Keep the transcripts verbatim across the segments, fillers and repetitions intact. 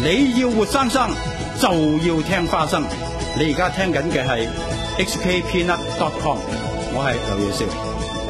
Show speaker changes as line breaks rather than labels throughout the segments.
你要活生生就要聽花生。你而家聽緊嘅係 H K Peanut dot com， 我係劉耀少。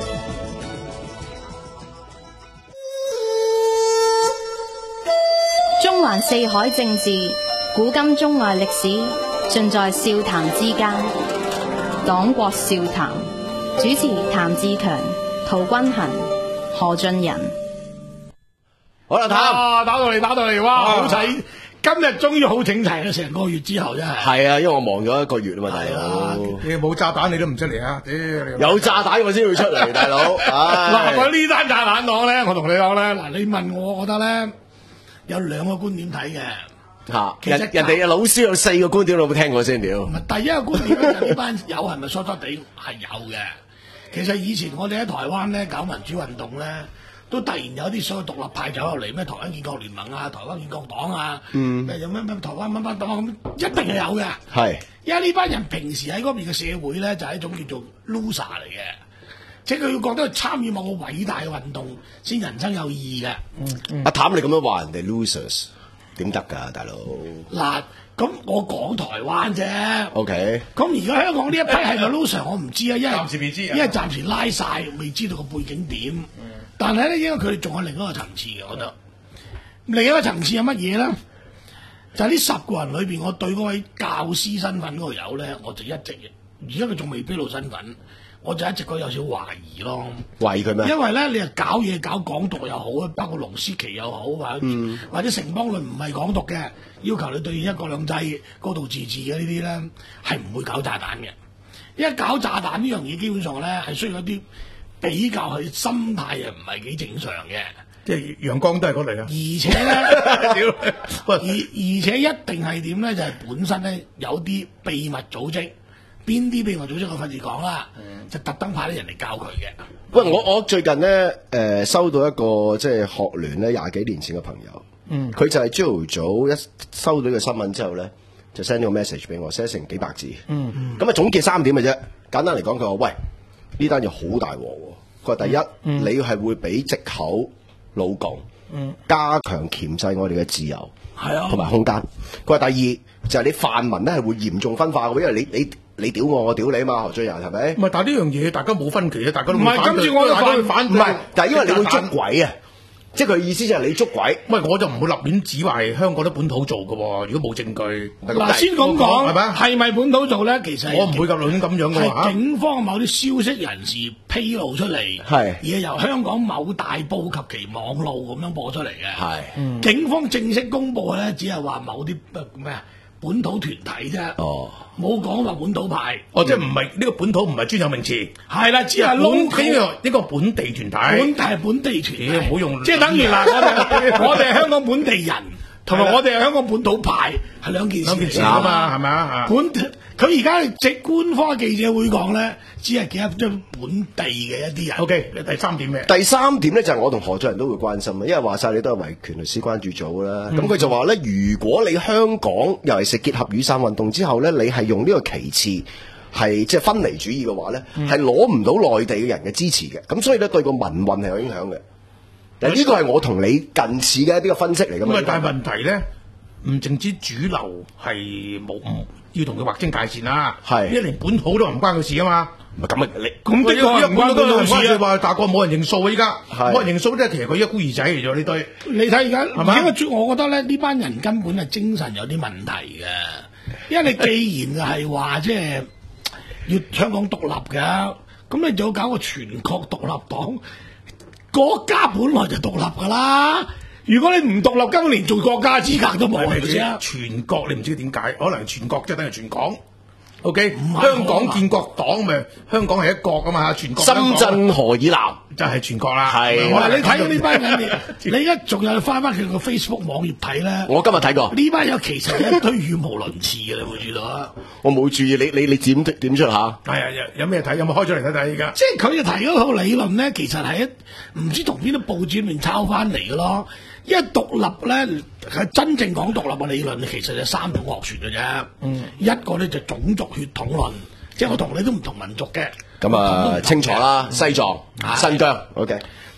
中環四海政治，古今中外歷史，盡在笑談之間。黨國笑談，主持譚志強、陶君行、何俊仁。
好啦，
譚打到嚟，打到嚟，哇，好齊！今日終於好整齊啦，成個月之後真係。
係啊，因為我忙咗一個月啊嘛，大佬。
你冇炸彈你都唔出嚟啊！屌，
有炸彈我先會出嚟，大佬。
嗱，我呢單炸彈黨咧，我同你講咧，嗱，你問我，我覺得咧有兩個觀點睇嘅。
吓，人人哋嘅老師有四個觀點，你有冇聽過先？屌。
唔係第一個觀點咧，就呢班友係咪疏疏地係有嘅？其實以前我哋喺台灣咧搞民主運動咧。都突然有啲所謂獨立派走入嚟，咩台灣建國聯盟啊、台灣建國黨啊，嗯，有咩咩台灣乜乜黨咁，一定係有嘅。係，因為呢班人平時喺嗰邊嘅社會咧，就係一種叫做 loser 嚟嘅，即係佢要覺得參與某個偉大嘅運動先人生有意義嘅。嗯嗯、阿
譚你咁樣話人哋 losers 點得㗎，大佬？
嗱，咁我講台灣啫。
OK。
咁而家香港呢一批係咪 loser 我唔知啊，因為
暫時未知，
因為暫時拉晒，未知道個背景點。嗯但係咧，因為佢哋仲有另一個層次嘅，我覺得另一個層次係乜嘢咧？就係、是、呢十個人裏邊，我對嗰位教師身份嗰個友咧，我就一直而家佢仲未披露身份，我就一直覺得有少少懷疑咯。
懷疑佢咩？
因為咧，你係搞嘢搞港獨又好啊，包括龍思琪又好，或者、嗯、或者城邦論唔係港獨嘅，要求你對一國兩制、高度自治嘅呢啲咧，係唔會搞炸彈嘅。因為搞炸彈呢樣嘢，基本上咧係需要一啲。比較佢心態又唔係幾正常嘅，
即係陽光都係嗰類啊。
而且咧，而而且一定係點咧？就係、是、本身咧有啲秘密組織，邊啲秘密組織我費事講啦，嗯、就特登派啲人嚟教佢嘅。
喂，我我最近咧誒、呃、收到一個即係學聯咧廿幾年前嘅朋友，嗯，佢就係朝頭早一收到呢個新聞之後咧，就 send 咗個 message 俾我，寫成幾百字，嗯嗯，咁啊總結三點嘅啫。簡單嚟講，佢話喂。呢單嘢好大鑊喎！佢話第一，嗯、你係會俾藉口老共，嗯、加強鉗制我哋嘅自由，係啊，同埋空間。佢話第二就係、是、你泛民咧係會嚴重分化嘅，因為你你你屌我，我屌你啊嘛，何俊仁係咪？
唔係，但係呢樣嘢大家冇分歧啊，大家都
唔係今次我
大家都反，唔係，
但係因為你會捉鬼啊！即係佢意思就係你捉鬼，
喂，我就唔會立亂指話係香港啲本土做嘅喎。如果冇證據，
嗱先咁講係咪？係咪本土做咧？其實
我唔會咁亂咁樣嘅話，
係警方某啲消息人士披露出嚟，係而係由香港某大報及其網路咁樣播出嚟嘅。係，嗯、警方正式公佈咧，只係話某啲咩啊本土團體啫。哦。冇講話本土派，
哦，即係唔係呢個本土唔係專有名詞，
係啦，只係窿
呢個呢個本地團體，
本係本地團體，
唔好用，
即係等於嗱，我哋我哋係香港本地人，同埋我哋係香港本土派，係兩件事嚟
啊嘛，係咪啊？
本佢而家直官方記者會講咧，只係幾一張本地嘅一啲人。
O K，第三點咩？
第三點咧就係我同何俊仁都會關心嘅，因為話晒你都係維權律師關注組啦。咁佢、嗯、就話咧，如果你香港尤其是結合雨傘運動之後咧，你係用呢個旗幟係即係分離主義嘅話咧，係攞唔到內地嘅人嘅支持嘅。咁所以咧對個民運係有影響嘅。嗱，呢個係我同你近似嘅一啲嘅分析嚟㗎嘛。
咁但係問題咧，唔淨止主流係冇。嗯要同佢劃清界線啦，係，因為連本土都唔關佢事啊嘛。
唔係咁啊，你
咁的確唔關佢事啊。
話大國冇人認數啊，依家冇人認數咧，其實佢一孤兒仔嚟咗呢堆。
你睇而家，係嘛？因為我覺得咧，呢班人根本係精神有啲問題嘅。因為你既然係話即係要香港獨立嘅，咁你就要搞個全國獨立黨。國家本來就獨立噶啦。如果你唔獨立，根本連做國家資格都冇，係咪先？
全國你唔知點解，可能全國即係等於全港。O K，香港建國黨咪香港係一國噶嘛，全國。
深圳河以南
就係全國啦。
係，
你睇到呢班人，你而家仲有翻翻佢個 Facebook 網頁睇咧。
我今日睇過。
呢班友其實係一堆語無倫次嘅，你會知道啊？
我冇注意，你你你點點出下？
係啊，有咩睇？有冇開出嚟睇睇依家？
即係佢就提嗰套理論咧，其實係一唔知同邊啲報紙裏面抄翻嚟嘅咯。因為獨立咧係真正講獨立嘅理論，其實就三種學説嘅啫。嗯，一個咧就種族血統論，即係我同你都唔同民族嘅。
咁啊，清楚啦，西藏、新疆。OK。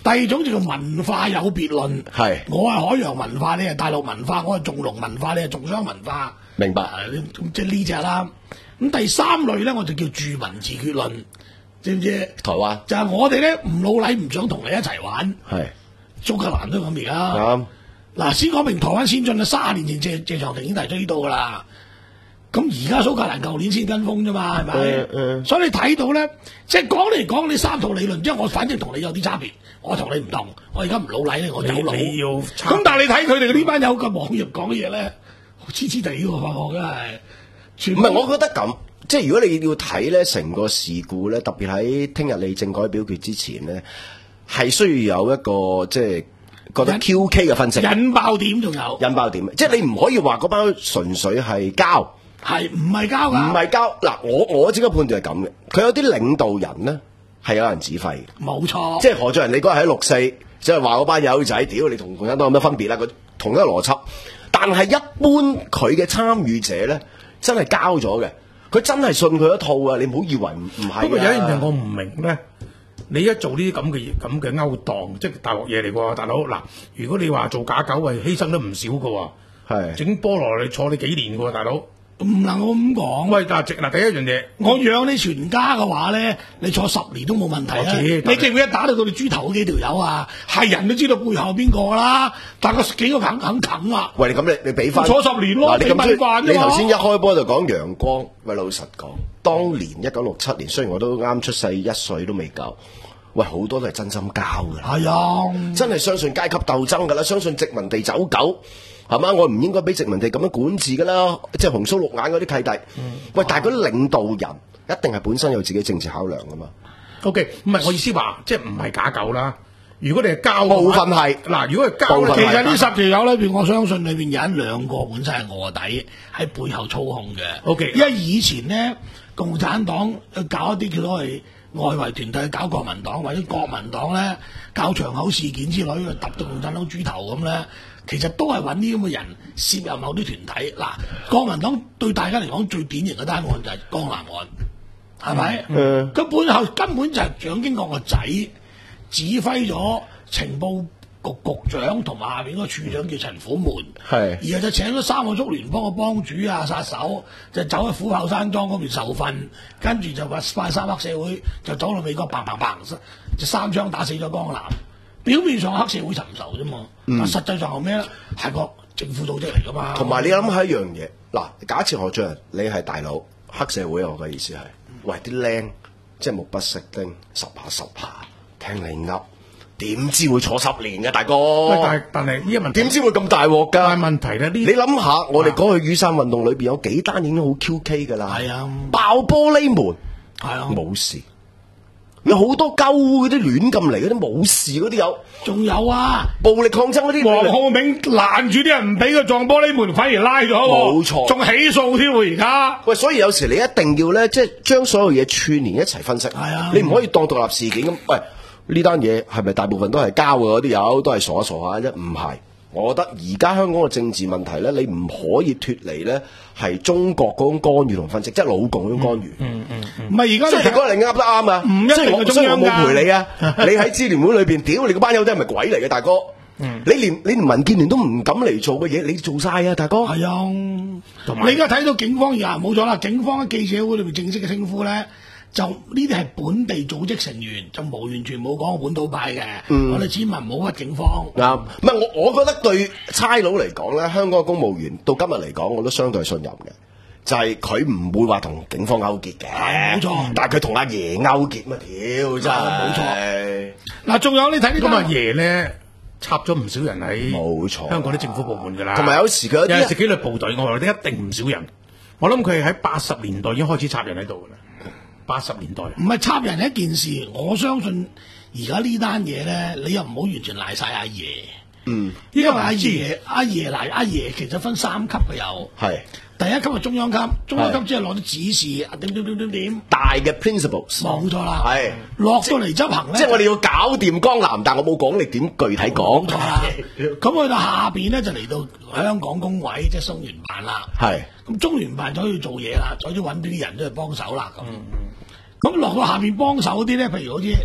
第二種就叫文化有別論，
係
我係海洋文化，你係大陸文化，我係重農文化，你係重商文化。
明白，
啊、即係呢只啦。咁第三類咧，我就叫住民自決論，知唔知？
台灣
就係我哋咧唔老禮，唔想同你一齊玩。
係
蘇格蘭都咁而家。
啱。
嗱，先講明台灣先進啦，三十年前謝謝長廷已經提出呢度噶啦。咁而家蘇格蘭舊年先跟風啫嘛，係咪？
嗯嗯、
所以你睇到咧，即係講嚟講，你三套理論，即係我反正同你有啲差別，我同你唔同，我而家唔老禮咧，我有老。
你要
咁但係你睇佢哋呢班友嘅網頁講嘅嘢咧，黐黐地喎，發覺真係。
唔係，我覺得咁，即係如果你要睇咧成個事故咧，特別喺聽日你政改表決之前咧，係需要有一個即係覺得 Q K 嘅分析，
引爆點仲有
引爆點，即係你唔可以話嗰班純粹係交，
係唔係交㗎？
唔係交嗱，我我自己判斷係咁嘅，佢有啲領導人咧係有人指揮嘅，
冇錯，
即係何俊仁，你嗰日喺六四，即係話嗰班友仔，屌你同共產黨有咩分別啦？佢同一個邏輯，但係一般佢嘅參與者咧。真係交咗嘅，佢真係信佢一套啊！你唔好以為唔唔係。
不過有一樣嘢我唔明咧，你一做呢啲咁嘅嘢，咁嘅勾當，即係大鑊嘢嚟喎，大佬嗱。如果你話做假狗，係犧牲得唔少嘅喎，
係
整菠蘿你坐你幾年嘅喎，大佬。
唔能夠咁講。
喂，但係嗱，第一樣嘢，
我養你全家嘅話咧，你坐十年都冇問題啊！你記唔記得打到到你豬頭嗰幾條友啊？係人都知道背後邊個啦，但係個幾個肯肯啃啊！
喂，你咁你你俾翻
坐十年咯，
你咁
米飯
你頭先一開波就講陽光，喂，老實講，當年一九六七年，雖然我都啱出世一歲都未夠，喂，好多都係真心交㗎。
係啊，
真係相信階級鬥爭㗎啦，相信殖民地走狗。係嘛？我唔應該俾殖民地咁樣管治噶啦，即係紅鬚綠眼嗰啲契弟。嗯、喂，但係嗰啲領導人一定係本身有自己政治考量噶嘛。
O K， 唔係我意思話，即係唔係假狗啦。如果你係交
部分係
嗱，如果係交咧，
其實呢十條友裏邊，我相信裏邊有一兩個本身係臥底喺背後操控嘅。O
K，
因為以前咧，共產黨搞一啲叫做係外圍團體搞國民黨，或者國民黨咧搞場口事件之類，揼到共產黨豬頭咁咧。其實都係揾啲咁嘅人涉入某啲團體。嗱，國民黨對大家嚟講最典型嘅單案就係江南案，係咪？嗯。佢背後根本就係蔣經國個仔指揮咗情報局局長同埋下邊嗰個處長叫陳虎門，係。然後就請咗三個竹聯幫嘅幫主啊殺手，就走去虎豹山莊嗰邊受訓，跟住就話拜三黑社會，就走到美國砰砰砰，就三槍打死咗江南。表面上黑社會尋仇啫嘛，但實際上係咩咧？係個政府組織嚟噶嘛。同埋你諗下一樣嘢，嗱，假設何俊仁你係大佬，黑社會我嘅意思係，喂啲僆即係目不識丁，十下十下聽你噏，點知會坐十年嘅大哥？但係但係呢個問題點知會咁大鑊㗎？但係問題咧，你諗下，我哋講去雨傘運動裏邊有幾單已經好 Q K 㗎啦，係啊，爆玻璃門，係啊，冇事。有好多鳩嗰啲亂咁嚟嗰啲冇事嗰啲有，仲有啊！暴力抗爭嗰啲，黃浩銘攔住啲人唔俾佢撞玻璃門，反而拉咗，冇錯，仲起訴添喎而家。喂，所以有時你一定要咧，即係將所有嘢串連一齊分析。係啊，你唔可以當獨立事件咁。喂，呢單嘢係咪大部分都係交嘅嗰啲友都係傻下傻下啫？唔係。我覺得而家香港嘅政治問題咧，你唔可以脫離咧係中國嗰種干預同分析，即係老共嗰種干預。嗯嗯嗯，唔係而家即係你嗰日你噏得啱啊！唔一定係中央㗎。我冇陪你啊！你喺支聯會裏邊，屌你個班友仔係咪鬼嚟嘅大哥？嗯、你連你連民建聯都唔敢嚟做嘅嘢，你做晒啊大哥！係啊，你而家睇到警方而家冇咗啦，警方喺記者會裏邊正式嘅稱呼咧。就呢啲係本地組織成員，就冇完全冇講本土派嘅。嗯、我哋千萬唔好屈警方。啱、嗯，唔係我我覺得對差佬嚟講咧，香港嘅公務員到今日嚟講，我都相對信任嘅。就係佢唔會話同警方勾結嘅，冇錯。但係佢同阿爺勾結乜屌真係冇錯。嗱，仲有你睇呢個阿爺咧，插咗唔少人喺冇錯香港啲政府部門㗎啦。同埋有時佢有啲紀律部隊，我話你一定唔少人。我諗佢係喺八十年代已經開始插人喺度㗎啦。八十年代唔係插人一件事，我相信而家呢單嘢咧，你又唔好完全賴晒阿爺。嗯，因為阿爺阿爺賴阿爺其實分三級嘅有，係第一級係中央級，中央級即係攞啲指示啊點點點點點大嘅 principles，冇錯啦，係落到嚟執行咧，即係我哋要搞掂江南，但我冇講你點具體講。冇錯啦，咁去到下邊咧就嚟到香港工委即係中聯辦啦，係咁中聯辦就可以做嘢啦，就可以揾啲人都去幫手啦咁。咁落到下面幫手啲咧，譬如好似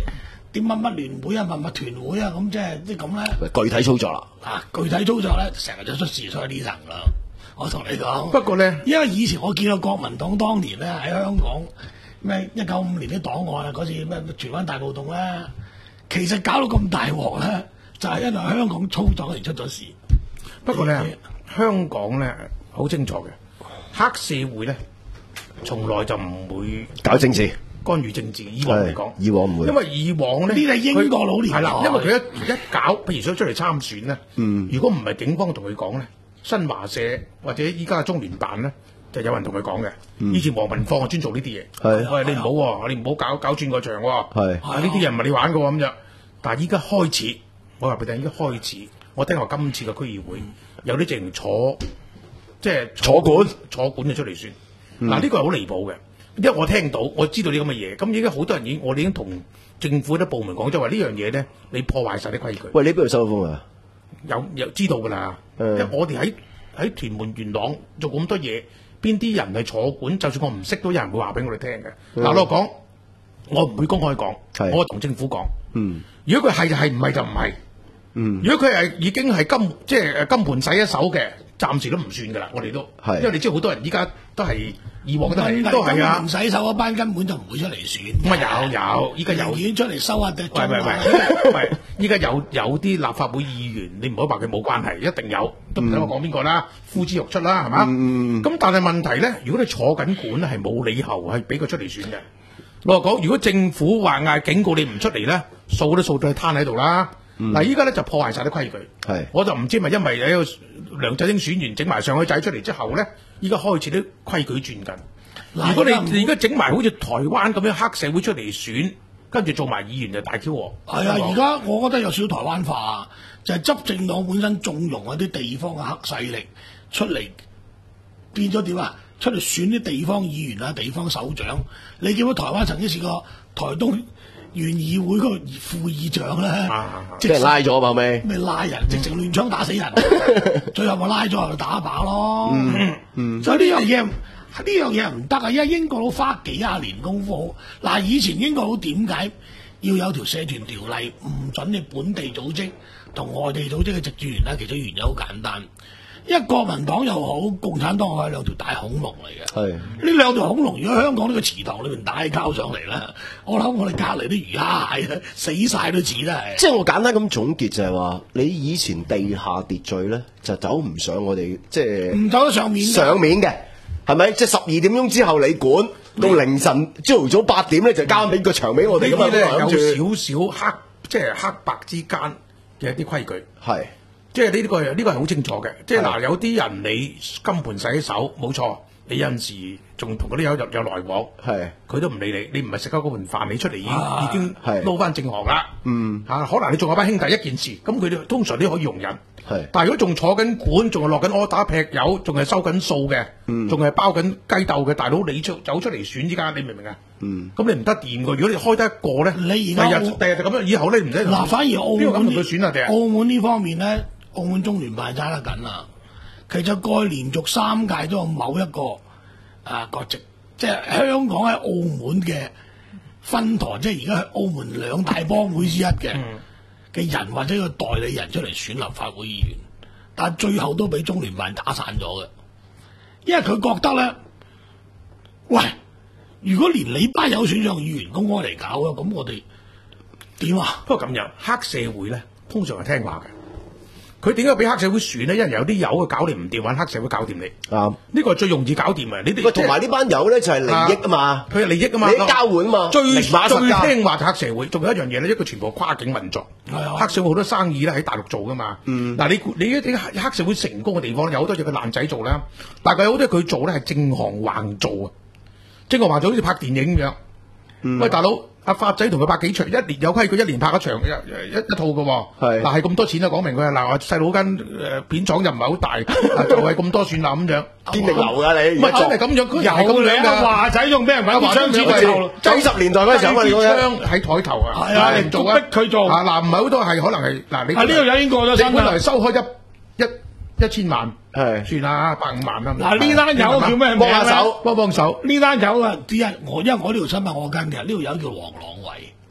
啲乜乜聯會啊、乜乜團會啊，咁即係即係咁咧。
具體操作啦，
啊，具體操作咧，成日就出事出喺呢層啦。我同你講。
不過咧，
因為以前我見到國民黨當年咧喺香港咩一九五年啲檔案啊，嗰次咩荃灣大暴動咧，其實搞到咁大鑊咧，就係、是、因為香港操作而出咗事。
不過咧，香港咧好清楚嘅，黑社會咧從來就唔會
搞政治。
干預政治，以往嚟講，
以往唔會，
因為以往咧，
呢啲係英國佬年代，
係啦，因為佢一一搞，譬如想出嚟參選咧，
嗯，
如果唔係警方同佢講咧，新華社或者依家嘅中聯辦咧，就有人同佢講嘅。
嗯、
以前黃文放啊專做呢啲嘢，
係，
喂你唔好喎，你唔好搞搞轉個場喎，
係，
呢啲人唔係你玩嘅喎咁樣。但係依家開始，我話俾你聽，依家開始，我聽話今次嘅區議會有啲直情坐，即係
坐管
坐管就出嚟選。嗱呢個係好離譜嘅。因為我聽到，我知道啲咁嘅嘢，咁而家好多人已經，我哋已經同政府啲部門講，就話呢樣嘢咧，你破壞晒啲規矩。
喂，你邊度收風啊？
有有知道㗎啦，
嗯、
因為我哋喺喺屯門元朗做咁多嘢，邊啲人係坐管，就算我唔識，都有人會話俾我哋聽嘅。嗱、嗯，我講，我唔會公開講，我同政府講。嗯，如果佢係就係，唔係就唔係。嗯，如果佢係已經係金，即係金盤洗一手嘅，暫時都唔算㗎啦。我哋都，因為你知道好多人依家都係。以往都係都係啊！
唔洗手嗰班根本就唔會出嚟選。
咁啊有有，依家有
已經出嚟收下隻鐘。
喂喂喂，喂！依家有有啲立法會議員，你唔好話佢冇關係，一定有，都唔使我講邊個啦，呼之欲出啦，係嘛？咁、嗯、但係問題咧，如果你坐緊管咧，係冇理由係俾佢出嚟選嘅。我話講，如果政府話嗌警告你唔出嚟咧，數都數到佢攤喺度啦。嗱、嗯，依家咧就破壞晒啲規矩。係，我就唔知咪因為有梁振英選完整埋上海仔出嚟之後咧，依家開始啲規矩轉緊。如果你而家整埋好似台灣咁樣黑社會出嚟選，跟住做埋議員就大 Q 喎。
係啊，而家我覺得有少台灣化，就係、是、執政黨本身縱容一啲地方嘅黑勢力出嚟，變咗點啊？出嚟選啲地方議員啊、地方首長。你見到台灣曾經試過台東縣議會嗰個副議長咧，
即係拉咗後尾，
咩拉人，直情亂槍打死人，最後咪拉咗去打靶咯。嗯嗯，所以呢樣嘢呢樣嘢唔得啊！因為英國佬花幾廿年功夫，嗱以前英國佬點解要有條社團條例，唔准你本地組織同外地組織嘅直選員咧？其實原因好簡單。因為國民黨又好，共產黨係兩條大恐龍嚟嘅。係呢兩條恐龍，如果香港呢個池塘裏邊打起交上嚟啦，我諗我哋隔離啲魚蝦蟹死晒都似啦。係。即
係我簡單咁總結就係話，你以前地下秩序咧就走唔上我哋，即係
唔走得上面。
上面嘅係咪？即係十二點鐘之後你管，到凌晨朝頭早八點咧就交俾個場俾我哋咁啊。
有少少黑，即係黑白之間嘅一啲規矩係。即係呢個呢個係好清楚嘅，即係嗱有啲人你金盤洗手冇錯，你有陣時仲同嗰啲友有有來往，係佢都唔理你，你唔係食開嗰盤飯，你出嚟已經、啊、已經撈翻正行啦，嗯嚇、啊，可能你仲有班兄弟一件事，咁佢哋通常都可以容忍，係，但係如果仲坐緊管，仲係落緊柯打劈友，仲係收緊數嘅，仲係包緊雞竇嘅，大佬你出走出嚟選依家，你明唔明啊？嗯，咁你唔得掂㗎，如果你開得一個咧，你而家第日第日就咁樣，以後咧唔使
嗱，反而澳門
邊個咁同佢選啊？第日
澳門呢方面咧。澳門中聯辦揸得緊啦，其實過去連續三屆都有某一個啊國籍，即係香港喺澳門嘅分台，即係而家係澳門兩大幫會之一嘅嘅人或者個代理人出嚟選立法會議員，但係最後都俾中聯辦打散咗嘅，因為佢覺得咧，喂，如果連你班有選上議員公開嚟搞啊，咁我哋點啊？
不過咁樣黑社會咧，通常係聽話嘅。佢點解俾黑社會選咧？因為有啲友嘅搞你唔掂，揾黑社會搞掂你。啱，呢個係最容易搞掂嘅。你哋
同埋呢班友咧就係利益啊嘛，
佢係利益啊嘛，
你交換啊嘛。
最最聽話就黑社會，仲有一樣嘢咧，一個全部跨境運作。黑社會好多生意咧喺大陸做噶嘛。嗯，嗱你你啲黑社會成功嘅地方有好多嘢佢爛仔做啦，但係有好多佢做咧係正行橫做啊，正行橫做好似拍電影咁樣。嗯、喂，大佬。阿發仔同佢拍幾場，一年有規矩，一年拍一場一一一套嘅喎。係嗱係咁多錢啊，講明佢啊嗱，我細佬間誒片廠又唔係好大，就係咁多算啦咁樣。
堅定流㗎你，
唔係真係咁樣，佢係咁樣㗎。
華仔仲俾人揾支槍指台頭，
九十年代嗰陣時候，
支槍喺台頭啊，
係啊，你做逼佢做
啊嗱，唔係好多係可能係嗱你。
啊呢度有已經過咗身啦。
本來收開一一一千萬，係算啦，百五萬啦。
嗱呢單友叫咩？
幫下手，
幫幫手。
呢單友啊，啲人我因為我呢條新聞我跟嘅，呢條友叫黃朗偉。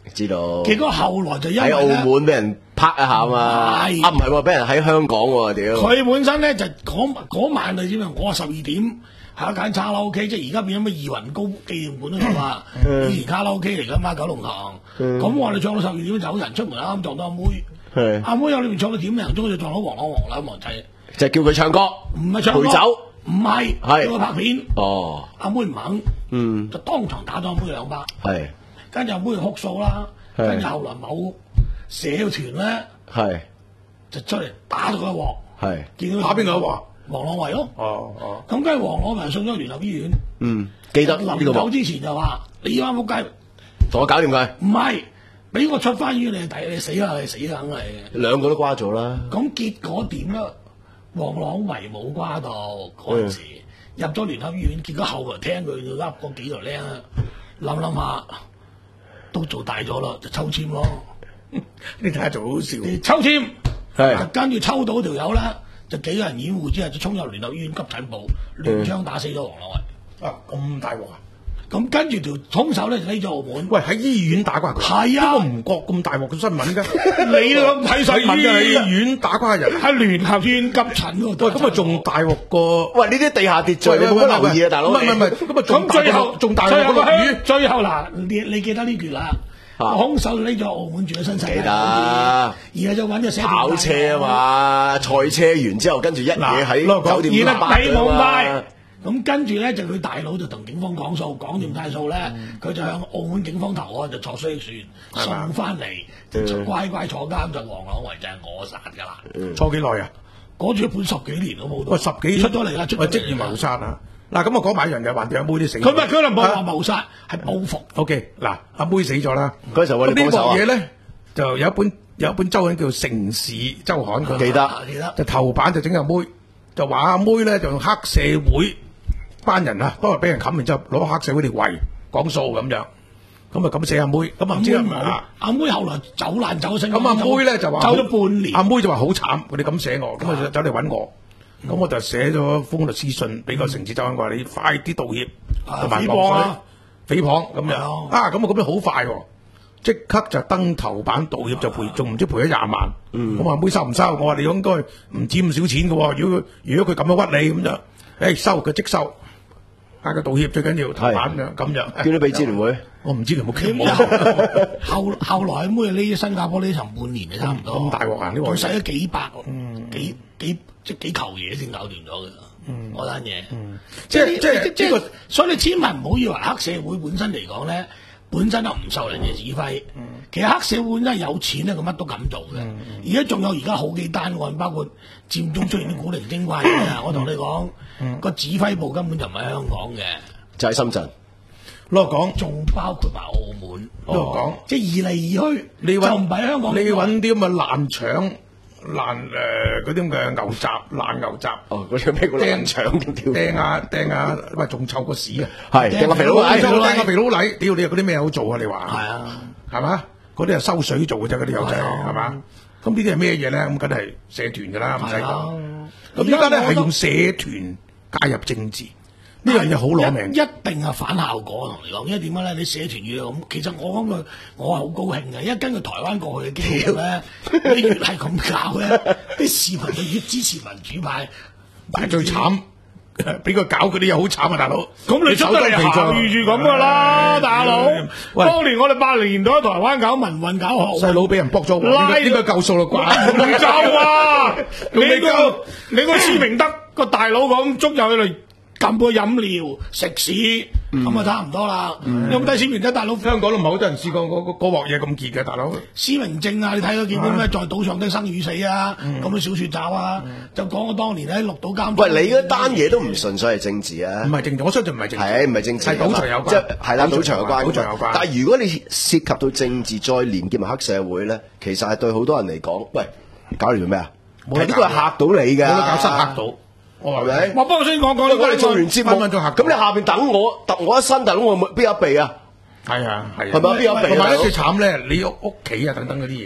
知道。
結果後來就因為
喺澳門俾人拍一下嘛，啊唔係喎，俾人喺香港喎，屌！
佢本身咧就嗰嗰晚你知唔知？我十二點係一間卡拉 OK， 即係而家變咗咩義雲高紀念館都有啊。以前卡拉 OK 嚟㗎嘛，九龍塘。咁我哋唱到十二點走人出門，啱啱撞到阿妹。阿妹喺裏面唱到點零鐘就撞到黃朗黃兩黃仔。
就叫佢唱歌，
唔係唱歌，
陪酒，
唔係叫佢拍片。
哦，
阿妹唔肯，
嗯，
就當場打咗阿妹兩巴。
係，
跟住阿妹哭訴啦，跟住後來某社團咧，係就出嚟打咗佢一鑊。係，見到打邊個一鑊？黃朗維咯。哦哦。咁跟住黃朗維送咗去聯合醫院。嗯，記得臨走之前就話：你要啱仆街，
同我搞掂佢。唔
係，俾我出翻醫院，你抵你死啦，你死梗係。
兩個都瓜咗啦。咁
結果點咧？黃朗維冇瓜到嗰陣時，入咗聯合醫院，結果後來聽佢噏嗰幾條僆啊，諗諗下都做大咗啦，就抽籤咯。你睇下做好笑。抽籤係，跟住抽到條友咧，就幾個人掩護之後，就衝入聯合醫院急診部，亂槍打死咗黃朗維。啊，咁大鑊啊！咁跟住條兇手咧就匿咗澳門。喂，喺醫院打瓜佢。係啊，我唔覺咁大鑊嘅新聞㗎。你都咁睇細醫院，醫院打瓜人，喺聯合醫院急診嗰度。喂，咁啊仲大鑊過。喂，呢啲地下秩序你冇乜留意啊，大佬。唔係唔係，咁啊仲最後仲大鑊過落雨。最後嗱，你你記得呢段啦？兇手匿咗澳門住喺新世界。記得。而家就揾咗寫跑車啊嘛，賽車完之後跟住一嘢喺酒店度打㗎嘛。咁跟住咧就佢大佬就同警方講數，講掂晒數咧，佢、嗯、就向澳門警方投案，就坐衰船送翻嚟，就乖乖坐監，就黃朗維就係我殺噶啦。坐幾耐啊？嗰住一本十幾年都冇到。喂，十幾出咗嚟啦，出咗職業謀殺啊！嗱，咁啊講埋一樣嘢，還掂阿妹啲死。佢唔係佢又冇話謀殺，係報復。O K，嗱，阿妹死咗啦。嗰時候我哋幫手啊。呢個嘢咧就有一本有一本周刊叫《城市周刊》，佢記得記得就頭版就整阿妹，就話阿妹咧就用黑社會。班人啊，當日俾人冚完之後，攞黑社會嚟圍講數咁樣，咁啊咁死阿妹，咁啊唔知啊阿妹後來走爛走成，咁阿妹咧就話走咗半年，阿妹就話好慘，佢哋咁寫我，咁啊走嚟揾我，咁我就寫咗封律師信俾個城市周刊，話你快啲道歉，同埋誹謗啊，誹謗咁樣啊，咁啊咁樣好快，即刻就登頭版道歉，就賠，仲唔知賠咗廿萬，咁阿妹收唔收？我話你應該唔止咁少錢嘅，如果佢如果佢咁樣屈你咁就，誒收佢即收。嗌佢道歉最緊要頭版嘅咁樣，叫你俾支聯會，我唔知佢有冇傾冇。後後來妹呢新加坡呢層半年就差唔多。咁大鑊啊！呢個佢使咗幾百，幾幾即幾球嘢先搞掂咗嘅。嗰單嘢，即係即係即係，所以你千萬唔好以為黑社會本身嚟講咧，本身都唔受人嘅指揮。其實黑社會真係有錢咧，佢乜都敢做嘅。而家仲有而家好幾單案，包括佔中出現啲古靈精怪嘅。我同你講。個、嗯、指揮部根本就唔喺香港嘅，就喺深圳。攞講，仲包括埋澳門。攞講，即係移嚟移去，你就唔喺香港。你揾啲咁嘅爛腸、爛誒嗰啲咁嘅牛雜、爛牛雜。哦，嗰啲咩爛腸咁屌？掟啊掟啊，喂，仲臭過屎啊！係掟個肥佬黎，掟個肥佬黎，屌你有嗰啲咩好做啊？你話係啊？係嘛？嗰啲係收水做嘅啫，嗰啲友仔係嘛？咁呢啲係咩嘢咧？咁梗係社團噶啦，唔使講。咁依家咧係用社團介入政治，呢樣嘢好攞命，一定係反效果。同你講，因為點解咧？你社團越咁，其實我講句，我係好高興嘅，因為根據台灣過去嘅經驗咧，你越係咁搞咧，啲市民就越支持民主派。但係最慘，俾佢搞嗰啲又好慘啊，大佬。咁你出得嚟行預住咁噶啦，大佬。當年我哋八零年代喺台灣搞民運搞學，細佬俾人駁咗，應該夠數啦啩？唔夠啊！你個你個施明德個大佬咁捉入去嚟撳個飲料食屎，咁啊差唔多啦。有冇睇施明德大佬？香港都唔係好多人試過嗰嗰鑊嘢咁結嘅，大佬。施明正啊，你睇到見到咩？在賭場的生與死啊，咁嘅小說集啊，就講我當年喺綠島監。喂，你嗰單嘢都唔純粹係政治啊？唔係政治，我相信唔係政治，係唔係政治？係賭場有關，即係係啦，賭場有關，賭場有關。但係如果你涉及到政治，再連結埋黑社會咧，其實係對好多人嚟講，喂，搞嚟做咩啊？係呢個係嚇到你㗎，冇得搞失嚇到。我係咪？我幫我先講講，我哋做完節目，咁你下邊等我，揼我一身，等我邊有避啊？係啊，係。係咪邊有避？同埋咧最慘咧，你屋屋企啊等等嗰啲嘢，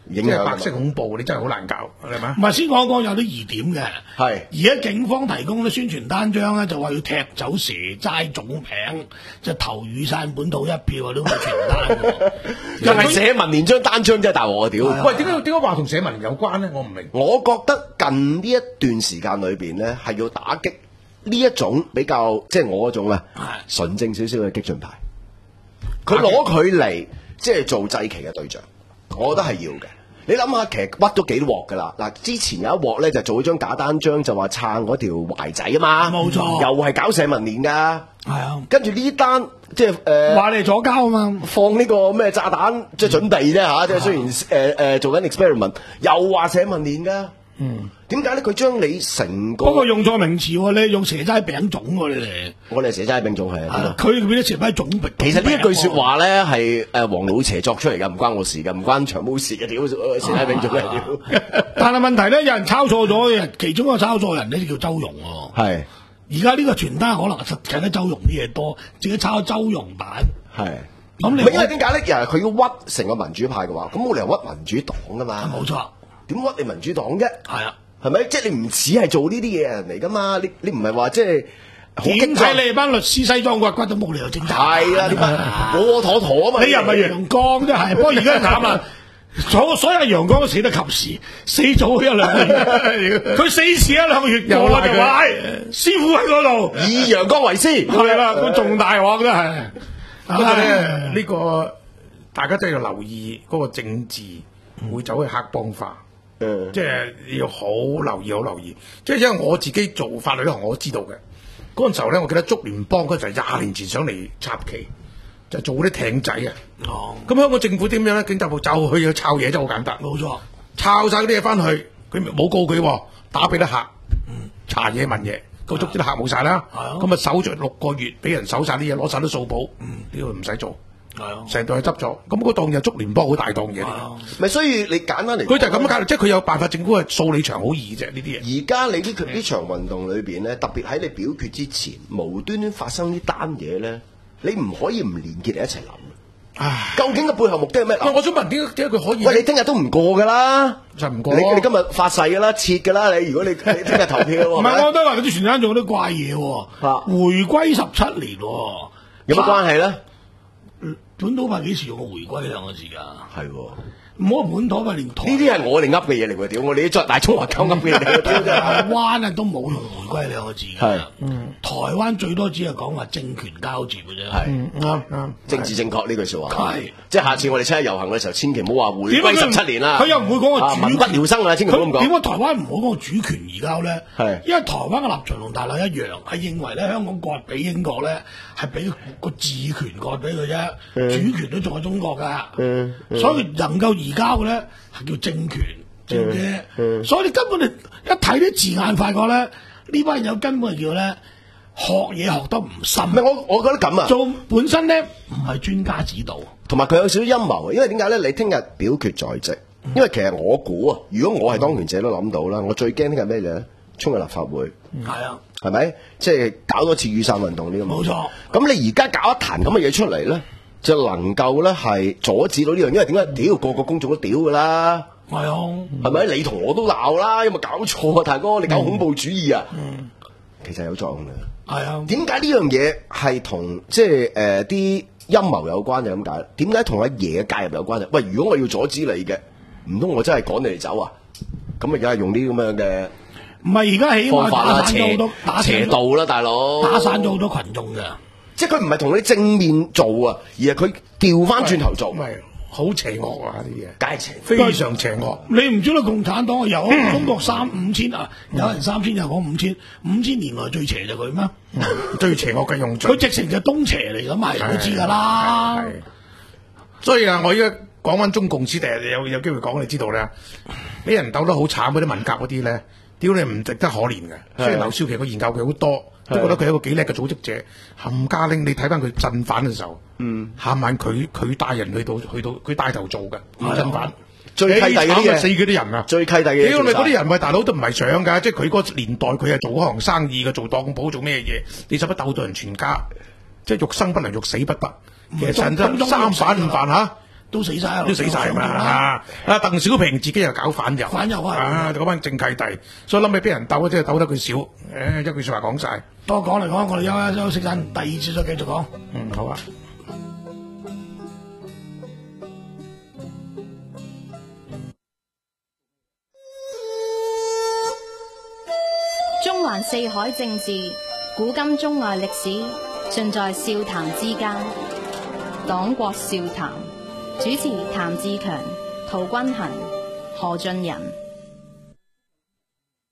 即係白色恐怖，你真係好難搞，係咪？
唔係先講講有啲疑點嘅，
係
而家警方提供啲宣傳單張咧，就話要踢走蛇齋總餅，就投雨傘本土一票啊！呢個傳單，
又係社民連張單張真係大鑊啊！屌，
喂，點解點解話同社民有關咧？我唔明。
我覺得近呢一段時間裏邊咧，係要打擊呢一種比較即係我嗰種啊純正少少嘅激進派，佢攞佢嚟即係做祭旗嘅對象。我覺得係要嘅，你諗下，其實屈咗幾鑊噶啦。嗱，之前有一鑊咧就做咗張假單張，就話撐嗰條懷仔啊嘛，
冇錯，
又係搞社民連噶，
係啊。
跟住呢單即係誒
話你左膠啊嘛，
放呢個咩炸彈即係準備啫嚇，即係雖然誒誒、呃、做緊 experiment， 又話社民連噶。嗯，點解咧？佢將你成個
不過用錯名詞喎，你用蛇齋餅種喎，你哋
我哋蛇齋餅種係啊，
佢變咗蛇齋種餅。
其實呢一句説話咧係誒黃老邪作出嚟㗎，唔關我事㗎，唔關長毛事嘅，屌蛇齋餅種係屌。
但係問題咧，有人抄錯咗，其中一個抄錯人咧就叫周融喎。
係。
而家呢個傳單可能實睇得周融啲嘢多，自己抄周融版。
係。
咁你
因為點解咧？又係佢要屈成個民主派嘅話，咁冇理由屈民主黨㗎嘛。
冇錯。
點屈你民主黨啫？
係啊。
係咪？即係你唔似係做呢啲嘢人嚟噶嘛？你你唔係話即係
點解你哋班律師西裝骨骨都冇理由政策？
係啦，你班我妥妥啊嘛！
你又唔係陽光啫，係。不過而家慘啊！所所有陽光都死得及時，死咗一兩個月，佢死遲一兩個月，又話就話師傅喺嗰度，
以陽光為師，
係啦，佢仲大鑊真係。
不過咧，呢個大家真係要留意嗰個政治會走去黑幫化。嗯、即係要好留意，好留意。即係因為我自己做法律呢行，我都知道嘅。嗰陣時候咧，我記得竹聯幫嗰陣廿年前上嚟插旗，就做嗰啲艇仔啊。哦，咁香港政府點樣咧？警察部就去去抄嘢，真係好簡單。冇錯，抄晒嗰啲嘢翻去，佢冇告佢，打俾啲客，嗯、查嘢問嘢，個捉啲客冇晒啦。咁啊守咗六個月，俾人搜晒啲嘢，攞晒啲數簿，呢個唔使做。係啊，成隊執咗，咁嗰檔又竹聯幫好大檔嘢嚟。
咪所以你簡單嚟，
佢就係咁樣解，即係佢有辦法，政府係掃你場好易啫。呢啲嘢。而
家你呢呢場運動裏邊咧，特別喺你表決之前，無端端發生呢單嘢咧，你唔可以唔連結嚟一齊諗。唉，究竟個背後目的係咩？
我想問點解點解佢可以？
喂，你聽日都唔過噶啦，
就唔過。
你你今日發誓噶啦，切噶啦，你如果你你聽日投票，
唔係，我覺得話佢啲傳單做啲怪嘢喎。啊，回歸十七年，
有乜關係咧？
本土派幾時用過回歸兩個字㗎？係喎，唔好本土派連台
呢啲係我哋噏嘅嘢嚟喎，屌我哋啲作大中華狗噏嘅嘢。
台灣啊都冇用回歸兩個字㗎。嗯，台灣最多只係講話政權交接嘅啫。係啱啱
政治正確呢句説話。係，即係下次我哋七一遊行嘅時候，千祈唔好話回歸十七年啦。
佢又唔會講個主權。
民不聊生啊，千祈唔好咁講。
點解台灣唔好講個主權移交咧？係，因為台灣嘅立場同大陸一樣，係認為咧香港割俾英國咧係俾個治權割俾佢啫，主權都仲係中國㗎。嗯，所以能夠移交嘅咧係叫政權，知唔知？所以你根本你一睇啲字眼，發覺咧呢班友根本係叫咧學嘢學得唔深。
唔係我我覺得咁啊，
做本身咧唔係專家指導，
同埋佢有少少陰謀啊。因為點解咧？你聽日表決在即，因為其實我估啊，如果我係當權者都諗到啦，我最驚聽日咩嘢咧？衝入立法會，係啊，係咪？即係搞多次雨傘運動呢個冇錯。咁你而家搞一壇咁嘅嘢出嚟咧？就能夠咧係阻止到呢樣，因為點解？屌個個公眾都屌噶啦，係啊，係咪？你同我都鬧啦，有冇搞錯啊，大哥？你搞恐怖主義啊？嗯，其實有作用嘅，係啊。點解呢樣嘢係同即係誒啲陰謀有關就咁解？點解同阿爺嘅介入有關就？喂，如果我要阻止你嘅，唔通我真係趕你哋走啊？咁啊，梗係用啲咁樣嘅
唔係而家起碼打散咗好多打
邪道啦，大佬
打散咗好多群眾嘅。
即係佢唔係同你正面做啊，而係佢調翻轉頭做，
唔係好邪惡啊啲嘢，
梗係邪，
非常邪惡。
你唔知道共產黨有中國三五千啊，有人三千又講五千，五千年來最邪就佢咩？
最邪惡嘅用罪，
佢直情就東邪嚟咁嘛，都知㗎啦。
所以啊，我而家講翻中共史，第日有有機會講，你知道咧，俾人鬥得好慘嗰啲文革嗰啲咧，屌你唔值得可憐嘅。雖然劉少奇個研究佢好多。都覺得佢係一個幾叻嘅組織者，冚家拎你睇翻佢鎮反嘅時候，嗯，下晚佢佢帶人去到去到佢帶頭做嘅鎮反，
最契弟嗰啲嘢，
死嗰啲人啊，
最契弟嘅，
屌你嗰啲人喂大佬都唔係想㗎，即係佢嗰個年代佢係做嗰行生意嘅，做當鋪做咩嘢？你使乜鬥到人全家？即係欲生不能，欲死不得。其實真真三反五反嚇，
都死晒啦，
都死晒嘛啊！啊，鄧小平自己又搞反右，
反右啊！
啊，嗰班正契弟，所以諗起俾人鬥，即係鬥得佢少。誒，一句説話講晒。
多講嚟講，我哋休休息陣，第二次再繼續講。
嗯，好啊。
中環四海政治，古今中外歷史，盡在笑談之間。黨國笑談，主持譚志強、陶君衡、何俊仁。